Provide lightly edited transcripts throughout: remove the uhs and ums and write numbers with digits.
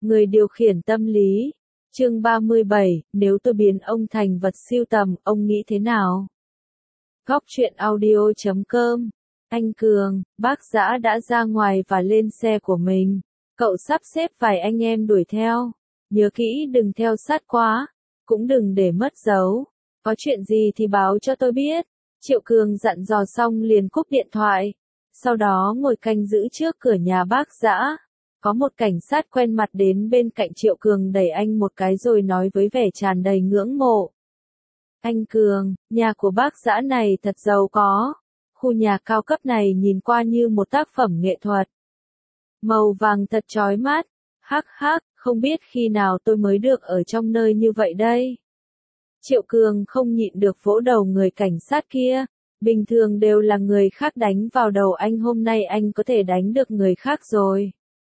Người điều khiển tâm lý. Chương 37, nếu tôi biến ông thành vật sưu tầm, ông nghĩ thế nào? Góc truyện audio.com. Anh Cường, bác Dã đã ra ngoài và lên xe của mình. Cậu sắp xếp vài anh em đuổi theo. Nhớ kỹ đừng theo sát quá, cũng đừng để mất dấu. Có chuyện gì thì báo cho tôi biết. Triệu Cường dặn dò xong liền cúp điện thoại. Sau đó ngồi canh giữ trước cửa nhà bác Dã. Có một cảnh sát quen mặt đến bên cạnh Triệu Cường đẩy anh một cái rồi nói với vẻ tràn đầy ngưỡng mộ. Anh Cường, nhà của bác Dã này thật giàu có. Khu nhà cao cấp này nhìn qua như một tác phẩm nghệ thuật. Màu vàng thật chói mắt. Hắc hắc, không biết khi nào tôi mới được ở trong nơi như vậy đây. Triệu Cường không nhịn được vỗ đầu người cảnh sát kia. Bình thường đều là người khác đánh vào đầu anh, hôm nay anh có thể đánh được người khác rồi.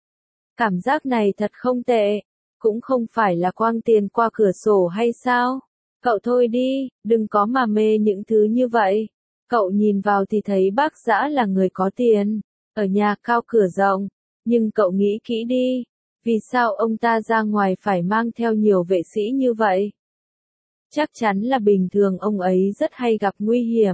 Cảm giác này thật không tệ, cũng không phải là quăng tiền qua cửa sổ hay sao? Cậu thôi đi, đừng có mà mê những thứ như vậy. Cậu nhìn vào thì thấy bác Dã là người có tiền, ở nhà cao cửa rộng, nhưng cậu nghĩ kỹ đi, vì sao ông ta ra ngoài phải mang theo nhiều vệ sĩ như vậy? Chắc chắn là bình thường ông ấy rất hay gặp nguy hiểm.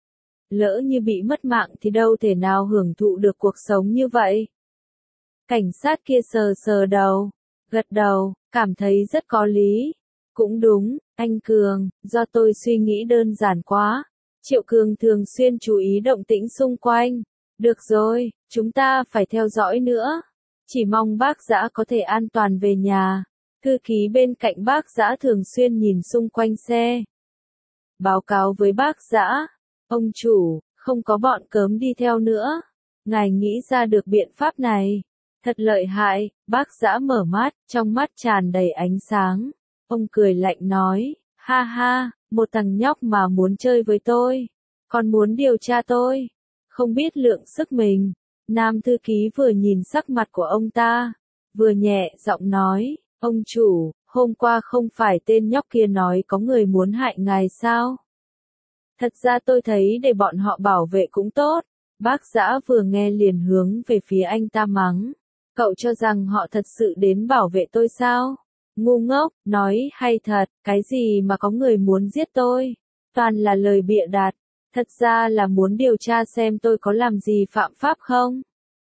Lỡ như bị mất mạng thì đâu thể nào hưởng thụ được cuộc sống như vậy. Cảnh sát kia sờ sờ đầu, gật đầu, cảm thấy rất có lý. Cũng đúng, anh Cường, do tôi suy nghĩ đơn giản quá. Triệu Cường thường xuyên chú ý động tĩnh xung quanh. Được rồi, chúng ta phải theo dõi nữa. Chỉ mong bác Dã có thể an toàn về nhà. Thư ký bên cạnh bác Dã thường xuyên nhìn xung quanh xe. Báo cáo với bác Dã, ông chủ, không có bọn cớm đi theo nữa. Ngài nghĩ ra được biện pháp này. Thật lợi hại, bác Dã mở mắt, trong mắt tràn đầy ánh sáng. Ông cười lạnh nói, ha ha, một thằng nhóc mà muốn chơi với tôi, còn muốn điều tra tôi, không biết lượng sức mình. Nam thư ký vừa nhìn sắc mặt của ông ta, vừa nhẹ giọng nói, ông chủ, hôm qua không phải tên nhóc kia nói có người muốn hại ngài sao? Thật ra tôi thấy để bọn họ bảo vệ cũng tốt. Bác Dã vừa nghe liền hướng về phía anh ta mắng. Cậu cho rằng họ thật sự đến bảo vệ tôi sao? Ngu ngốc, nói hay thật, cái gì mà có người muốn giết tôi? Toàn là lời bịa đặt, thật ra là muốn điều tra xem tôi có làm gì phạm pháp không?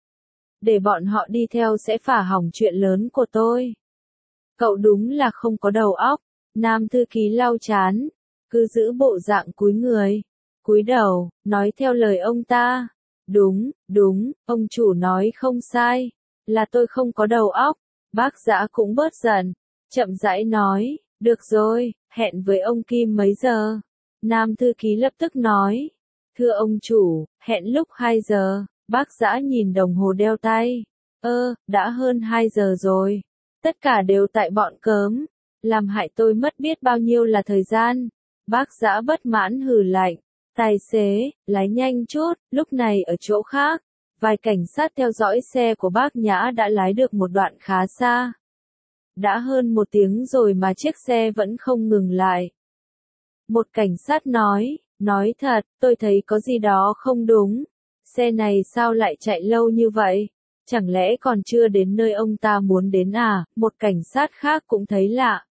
Để bọn họ đi theo sẽ phá hỏng chuyện lớn của tôi. Cậu đúng là không có đầu óc. Nam thư ký lau chán, cứ giữ bộ dạng cúi người, cúi đầu, nói theo lời ông ta. Đúng, đúng, ông chủ nói không sai. Là tôi không có đầu óc. Bác Dã cũng bớt giận, chậm rãi nói, được rồi, hẹn với ông Kim mấy giờ? Nam thư ký lập tức nói, thưa ông chủ, hẹn lúc 2 giờ. Bác Dã nhìn đồng hồ đeo tay, đã hơn 2 giờ rồi. Tất cả đều tại bọn cớm, làm hại tôi mất biết bao nhiêu là thời gian. Bác Dã bất mãn hừ lạnh, tài xế, lái nhanh chút. Lúc này ở chỗ khác, vài cảnh sát theo dõi xe của bác Nhã đã lái được một đoạn khá xa. Đã hơn 1 tiếng rồi mà chiếc xe vẫn không ngừng lại. Một cảnh sát nói thật, tôi thấy có gì đó không đúng. Xe này sao lại chạy lâu như vậy? Chẳng lẽ còn chưa đến nơi ông ta muốn đến à? Một cảnh sát khác cũng thấy lạ.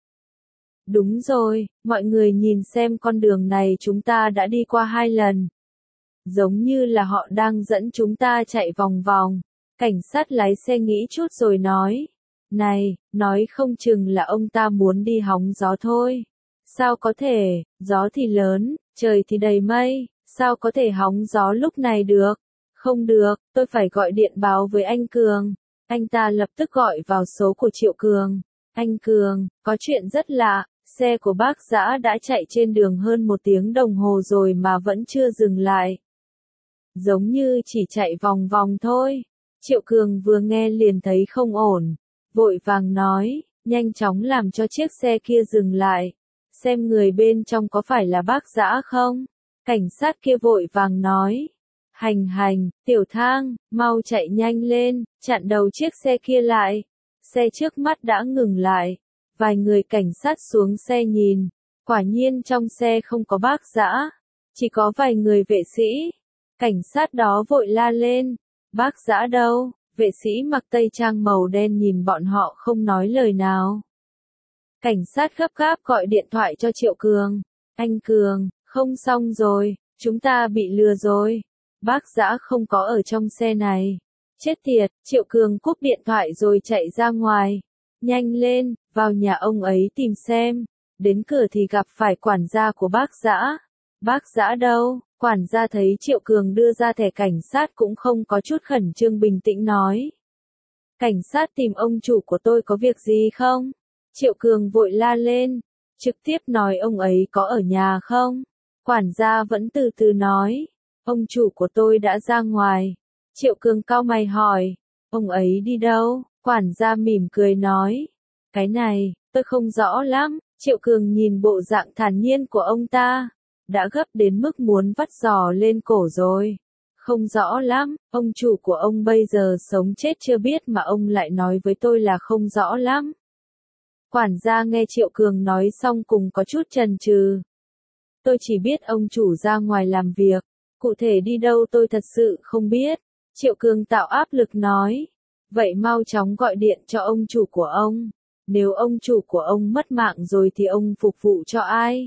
Đúng rồi, mọi người nhìn xem, con đường này chúng ta đã đi qua 2 lần. Giống như là họ đang dẫn chúng ta chạy vòng vòng. Cảnh sát lái xe nghĩ chút rồi nói. Này, nói không chừng là ông ta muốn đi hóng gió thôi. Sao có thể, gió thì lớn, trời thì đầy mây, sao có thể hóng gió lúc này được? Không được, tôi phải gọi điện báo với anh Cường. Anh ta lập tức gọi vào số của Triệu Cường. Anh Cường, có chuyện rất lạ, xe của bác Dã đã chạy trên đường hơn 1 tiếng đồng hồ rồi mà vẫn chưa dừng lại. Giống như chỉ chạy vòng vòng thôi. Triệu Cường vừa nghe liền thấy không ổn, vội vàng nói, nhanh chóng làm cho chiếc xe kia dừng lại, xem người bên trong có phải là bác Dã không. Cảnh sát kia vội vàng nói, hành, tiểu thang, mau chạy nhanh lên, chặn đầu chiếc xe kia lại. Xe trước mắt đã ngừng lại, vài người cảnh sát xuống xe nhìn, quả nhiên trong xe không có bác Dã, chỉ có vài người vệ sĩ. Cảnh sát đó vội la lên, bác Dã đâu, Vệ sĩ mặc tây trang màu đen nhìn bọn họ không nói lời nào. Cảnh sát gấp gáp gọi điện thoại cho Triệu Cường. Anh Cường, không xong rồi, chúng ta bị lừa rồi. Bác Dã không có ở trong xe này. Chết tiệt, Triệu Cường cúp điện thoại rồi chạy ra ngoài. Nhanh lên, vào nhà ông ấy tìm xem. Đến cửa thì gặp phải quản gia của bác Dã. Bác Dã đâu? Quản gia thấy Triệu Cường đưa ra thẻ cảnh sát cũng không có chút khẩn trương, bình tĩnh nói. Cảnh sát tìm ông chủ của tôi có việc gì không? Triệu Cường vội la lên, trực tiếp nói ông ấy có ở nhà không? Quản gia vẫn từ từ nói, ông chủ của tôi đã ra ngoài. Triệu Cường cau mày hỏi, ông ấy đi đâu? Quản gia mỉm cười nói, cái này, tôi không rõ lắm. Triệu Cường nhìn bộ dạng thản nhiên của ông ta, đã gấp đến mức muốn vắt giò lên cổ rồi. Không rõ lắm, ông chủ của ông bây giờ sống chết chưa biết mà ông lại nói với tôi là không rõ lắm. Quản gia nghe Triệu Cường nói xong cùng có chút chần chừ. Tôi chỉ biết ông chủ ra ngoài làm việc, cụ thể đi đâu tôi thật sự không biết. Triệu Cường tạo áp lực nói, vậy mau chóng gọi điện cho ông chủ của ông. Nếu ông chủ của ông mất mạng rồi thì ông phục vụ cho ai?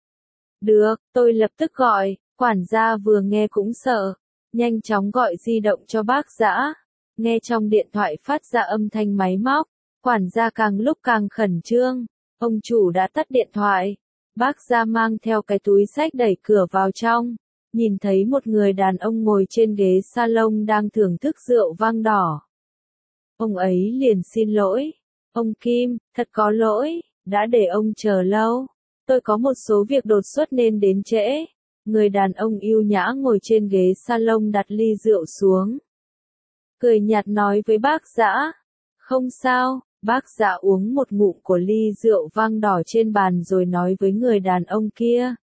Được, tôi lập tức gọi. Quản gia vừa nghe cũng sợ, nhanh chóng gọi di động cho bác Dã. Nghe trong điện thoại phát ra âm thanh máy móc, quản gia càng lúc càng khẩn trương. Ông chủ đã tắt điện thoại. Bác Dã mang theo cái túi xách đẩy cửa vào trong, nhìn thấy một người đàn ông ngồi trên ghế salon đang thưởng thức rượu vang đỏ. Ông ấy liền xin lỗi. Ông Kim, thật có lỗi, đã để ông chờ lâu. Tôi có một số việc đột xuất nên đến trễ. Người đàn ông yêu nhã ngồi trên ghế salon đặt ly rượu xuống. Cười nhạt nói với bác Dã. Không sao, bác Dã uống một ngụm của ly rượu vang đỏ trên bàn rồi nói với người đàn ông kia.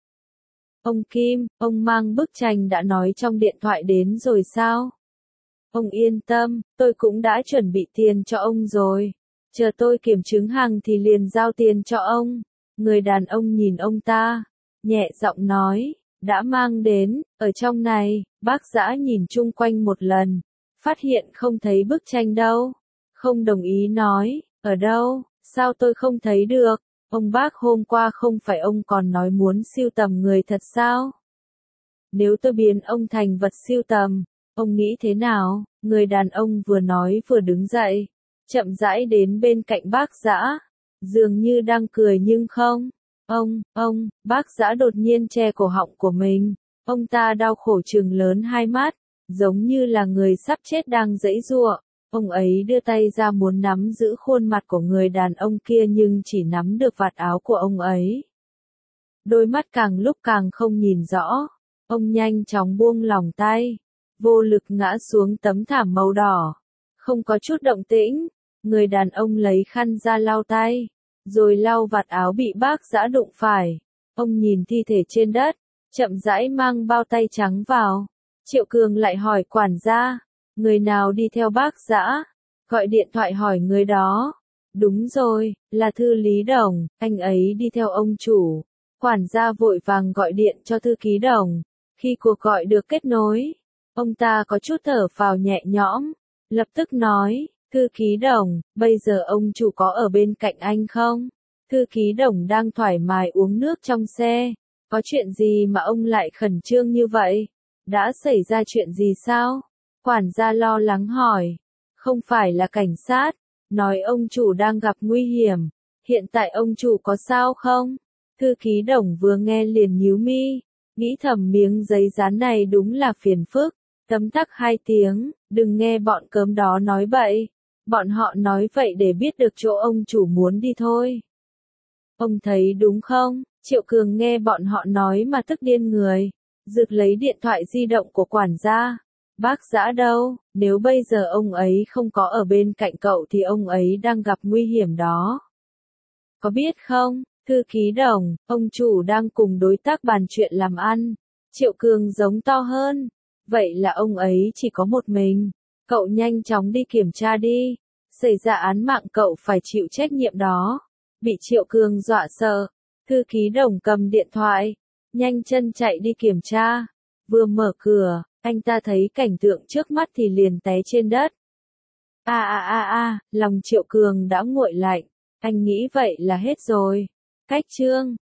Ông Kim, ông mang bức tranh đã nói trong điện thoại đến rồi sao? Ông yên tâm, tôi cũng đã chuẩn bị tiền cho ông rồi. Chờ tôi kiểm chứng hàng thì liền giao tiền cho ông. Người đàn ông nhìn ông ta, nhẹ giọng nói, đã mang đến, ở trong này. Bác Dã nhìn chung quanh một lần, phát hiện không thấy bức tranh đâu. Không đồng ý nói, ở đâu, sao tôi không thấy được? Ông bác hôm qua không phải ông còn nói muốn sưu tầm người thật sao? Nếu tôi biến ông thành vật sưu tầm, ông nghĩ thế nào? Người đàn ông vừa nói vừa đứng dậy, chậm rãi đến bên cạnh bác Dã, dường như đang cười nhưng không. Bác Dã đột nhiên che cổ họng của mình. Ông ta đau khổ trừng lớn hai mắt, giống như là người sắp chết đang giãy giụa. Ông ấy đưa tay ra muốn nắm giữ khuôn mặt của người đàn ông kia nhưng chỉ nắm được vạt áo của ông ấy. Đôi mắt càng lúc càng không nhìn rõ. Ông nhanh chóng buông lỏng tay, vô lực ngã xuống tấm thảm màu đỏ. Không có chút động tĩnh, người đàn ông lấy khăn ra lau tay, rồi lau vạt áo bị bác Dã đụng phải. Ông nhìn thi thể trên đất, chậm rãi mang bao tay trắng vào. Triệu Cường lại hỏi quản gia, người nào đi theo bác Dã? Gọi điện thoại hỏi người đó. Đúng rồi, là thư Lý Đồng, anh ấy đi theo ông chủ. Quản gia vội vàng gọi điện cho thư ký Đồng. Khi cuộc gọi được kết nối, ông ta có chút thở phào nhẹ nhõm, lập tức nói, thư ký Đồng, bây giờ ông chủ có ở bên cạnh anh không? Thư ký Đồng đang thoải mái uống nước trong xe. Có chuyện gì mà ông lại khẩn trương như vậy? Đã xảy ra chuyện gì sao? Quản gia lo lắng hỏi. Không phải là cảnh sát, nói ông chủ đang gặp nguy hiểm. Hiện tại ông chủ có sao không? Thư ký Đồng vừa nghe liền nhíu mi, nghĩ thầm miếng giấy dán này đúng là phiền phức. Tấm tắc 2 tiếng, đừng nghe bọn cớm đó nói bậy. Bọn họ nói vậy để biết được chỗ ông chủ muốn đi thôi. Ông thấy đúng không? Triệu Cường nghe bọn họ nói mà tức điên người. Rực lấy điện thoại di động của quản gia. Bác Dã đâu? Nếu bây giờ ông ấy không có ở bên cạnh cậu thì ông ấy đang gặp nguy hiểm đó. Có biết không? Thư ký Đồng, ông chủ đang cùng đối tác bàn chuyện làm ăn. Triệu Cường giống to hơn. Vậy là ông ấy chỉ có một mình. Cậu nhanh chóng đi kiểm tra đi. Xảy ra án mạng cậu phải chịu trách nhiệm đó. Bị Triệu Cường dọa sợ. Thư ký Đồng cầm điện thoại, nhanh chân chạy đi kiểm tra. Vừa mở cửa, anh ta thấy cảnh tượng trước mắt thì liền té trên đất. Lòng Triệu Cường đã nguội lạnh. Anh nghĩ vậy là hết rồi. Cách chương